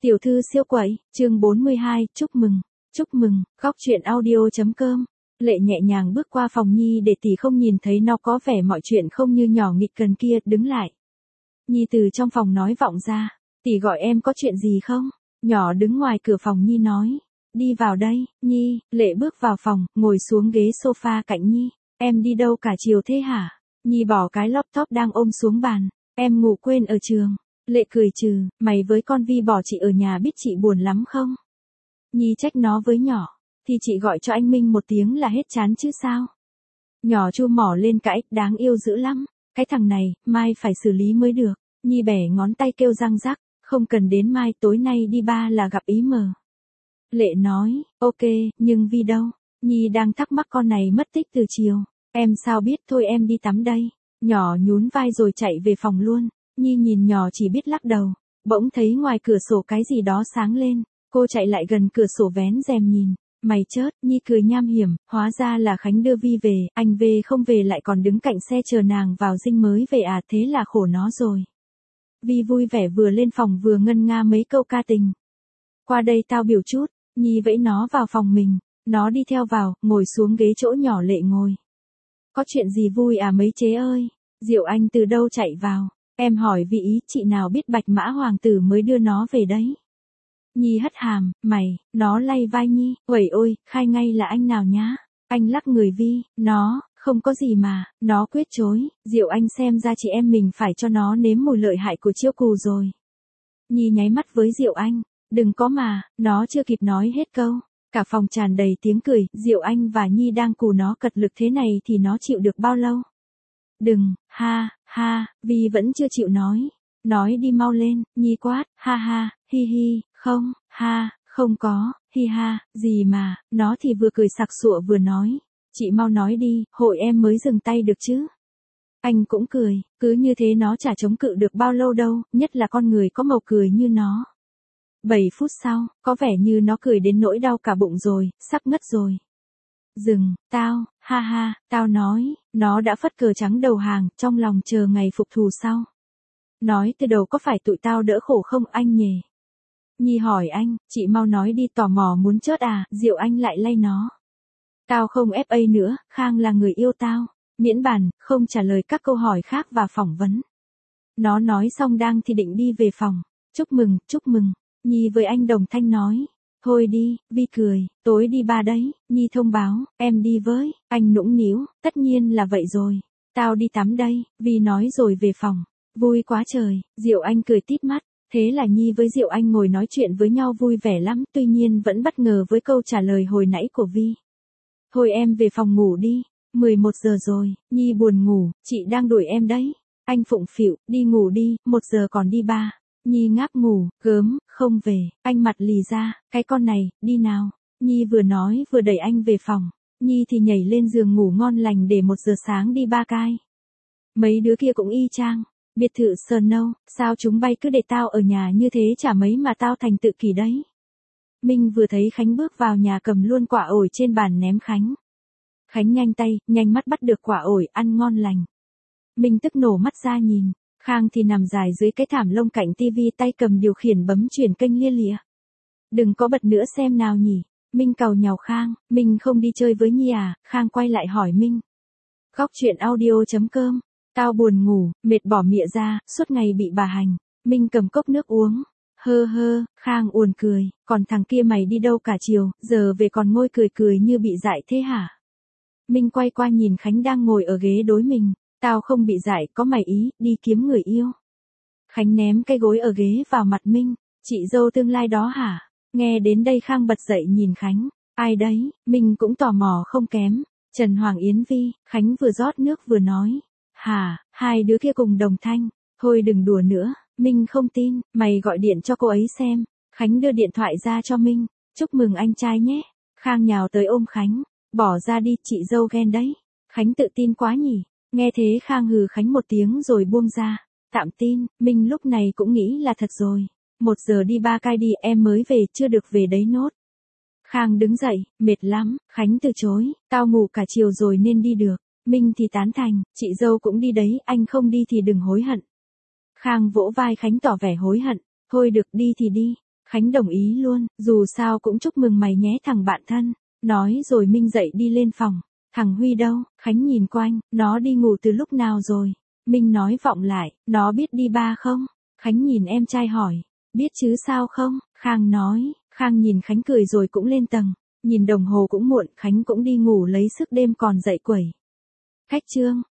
Tiểu thư siêu quậy, chương 42, chúc mừng, góc truyện audio.com. Lệ nhẹ nhàng bước qua phòng Nhi để tỷ không nhìn thấy nó có vẻ mọi chuyện không như nhỏ nghịch cần kia, đứng lại. Nhi từ trong phòng nói vọng ra, tỷ gọi em có chuyện gì không? Nhỏ đứng ngoài cửa phòng Nhi nói, đi vào đây, Nhi. Lệ bước vào phòng, ngồi xuống ghế sofa cạnh Nhi. Em đi đâu cả chiều thế hả? Nhi bỏ cái laptop đang ôm xuống bàn, em ngủ quên ở trường. Lệ cười trừ, mày với con Vi bỏ chị ở nhà biết chị buồn lắm không? Nhi trách nó với nhỏ, thì chị gọi cho anh Minh một tiếng là hết chán chứ sao? Nhỏ chu mỏ lên cãi, đáng yêu dữ lắm, cái thằng này, mai phải xử lý mới được. Nhi bẻ ngón tay kêu răng rắc, không cần đến mai, tối nay đi ba là gặp ý mờ. Lệ nói, ok, nhưng Vi đâu? Nhi đang thắc mắc con này mất tích từ chiều, em sao biết, thôi em đi tắm đây. Nhỏ nhún vai rồi chạy về phòng luôn. Nhi nhìn nhỏ chỉ biết lắc đầu, bỗng thấy ngoài cửa sổ cái gì đó sáng lên, cô chạy lại gần cửa sổ vén rèm nhìn, mày chớt. Nhi cười nham hiểm, hóa ra là Khánh đưa Vi về, anh về không về lại còn đứng cạnh xe chờ nàng vào dinh mới về à, thế là khổ nó rồi. Vi vui vẻ vừa lên phòng vừa ngân nga mấy câu ca tình. Qua đây tao biểu chút. Nhi vẫy nó vào phòng mình, nó đi theo vào, ngồi xuống ghế chỗ nhỏ Lệ ngồi. Có chuyện gì vui à mấy chế ơi? Diệu Anh từ đâu chạy vào? Em hỏi vì ý, chị nào biết Bạch Mã Hoàng tử mới đưa nó về đấy. Nhi hất hàm, mày. Nó lay vai Nhi, uầy ôi, khai ngay là anh nào nhá. Anh lắc người Vi, nó, không có gì mà. Nó quyết chối. Diệu Anh xem ra chị em mình phải cho nó nếm mùi lợi hại của chiêu cù rồi. Nhi nháy mắt với Diệu Anh, đừng có mà. Nó chưa kịp nói hết câu, cả phòng tràn đầy tiếng cười. Diệu Anh và Nhi đang cù nó cật lực thế này thì nó chịu được bao lâu? Đừng, ha, ha. Vi vẫn chưa chịu nói đi mau lên. Nhi quát, ha ha, hi hi, không, ha, không có, hi ha, gì mà. Nó thì vừa cười sặc sụa vừa nói, chị mau nói đi, hội em mới dừng tay được chứ. Anh cũng cười, cứ như thế nó chả chống cự được bao lâu đâu, nhất là con người có màu cười như nó. 7 phút sau, có vẻ như nó cười đến nỗi đau cả bụng rồi, sắp ngất rồi. Dừng, tao, ha ha, tao nói, nó đã phất cờ trắng đầu hàng, trong lòng chờ ngày phục thù sau. Nói từ đầu có phải tụi tao đỡ khổ không anh nhỉ? Nhi hỏi anh, chị mau nói đi, tò mò muốn chớt à? Diệu Anh lại lay nó. Tao không FA nữa, Khang là người yêu tao, miễn bàn, không trả lời các câu hỏi khác và phỏng vấn. Nó nói xong đang thì định đi về phòng. Chúc mừng, Nhi với anh đồng thanh nói. Thôi đi, Vi cười, tối đi ba đấy. Nhi thông báo, em đi với. Anh nũng nĩu, tất nhiên là vậy rồi. Tao đi tắm đây, Vi nói rồi về phòng. Vui quá trời. Diệu Anh cười tít mắt. Thế là Nhi với Diệu Anh ngồi nói chuyện với nhau vui vẻ lắm, tuy nhiên vẫn bất ngờ với câu trả lời hồi nãy của Vi. Thôi em về phòng ngủ đi, 11 giờ rồi. Nhi buồn ngủ, chị đang đuổi em đấy. Anh phụng phịu, đi ngủ đi, 1 giờ còn đi ba. Nhi ngáp ngủ, gớm, không về. Anh mặt lì ra, cái con này, đi nào. Nhi vừa nói vừa đẩy anh về phòng. Nhi thì nhảy lên giường ngủ ngon lành để 1 giờ sáng đi ba cai. Mấy đứa kia cũng y chang. Biệt thự Snow, sao chúng bay cứ để tao ở nhà như thế chả mấy mà tao thành tự kỷ đấy. Minh vừa thấy Khánh bước vào nhà cầm luôn quả ổi trên bàn ném Khánh. Khánh nhanh tay, nhanh mắt bắt được quả ổi, ăn ngon lành. Minh tức nổ mắt ra nhìn. Khang thì nằm dài dưới cái thảm lông cạnh tivi, tay cầm điều khiển bấm chuyển kênh lia lịa. Đừng có bật nữa xem nào nhỉ. Minh càu nhàu Khang, Minh không đi chơi với Nhi à? Khang quay lại hỏi Minh. Góc truyện audio.com. Tao buồn ngủ, mệt bỏ mịa ra, suốt ngày bị bà hành. Minh cầm cốc nước uống. Hơ hơ, Khang uồn cười, còn thằng kia mày đi đâu cả chiều, giờ về còn ngồi cười như bị dại thế hả? Minh quay qua nhìn Khánh đang ngồi ở ghế đối mình. Tao không bị dại, có mày ý, đi kiếm người yêu. Khánh ném cái gối ở ghế vào mặt Minh. Chị dâu tương lai đó hả? Nghe đến đây Khang bật dậy nhìn Khánh. Ai đấy? Minh cũng tò mò không kém. Trần Hoàng Yến Vi. Khánh vừa rót nước vừa nói. Hả? Hai đứa kia cùng đồng thanh. Thôi đừng đùa nữa. Minh không tin. Mày gọi điện cho cô ấy xem. Khánh đưa điện thoại ra cho Minh. Chúc mừng anh trai nhé. Khang nhào tới ôm Khánh. Bỏ ra đi, chị dâu ghen đấy. Khánh tự tin quá nhỉ. Nghe thế Khang hừ Khánh một tiếng rồi buông ra. Tạm tin. Minh lúc này cũng nghĩ là thật rồi. 1 giờ đi ba cai đi, em mới về, chưa được về đấy nốt. Khang đứng dậy, mệt lắm. Khánh từ chối. Tao ngủ cả chiều rồi nên đi được. Minh thì tán thành, chị dâu cũng đi đấy, anh không đi thì đừng hối hận. Khang vỗ vai Khánh tỏ vẻ hối hận. Thôi được, đi thì đi. Khánh đồng ý luôn, dù sao cũng chúc mừng mày nhé thằng bạn thân. Nói rồi Minh dậy đi lên phòng. Thằng Huy đâu? Khánh nhìn quanh, nó đi ngủ từ lúc nào rồi? Minh nói vọng lại, nó biết đi ba không? Khánh nhìn em trai hỏi, biết chứ sao không? Khang nói, Khang nhìn Khánh cười rồi cũng lên tầng. Nhìn đồng hồ cũng muộn, Khánh cũng đi ngủ lấy sức đêm còn dậy quẩy. Khách trương,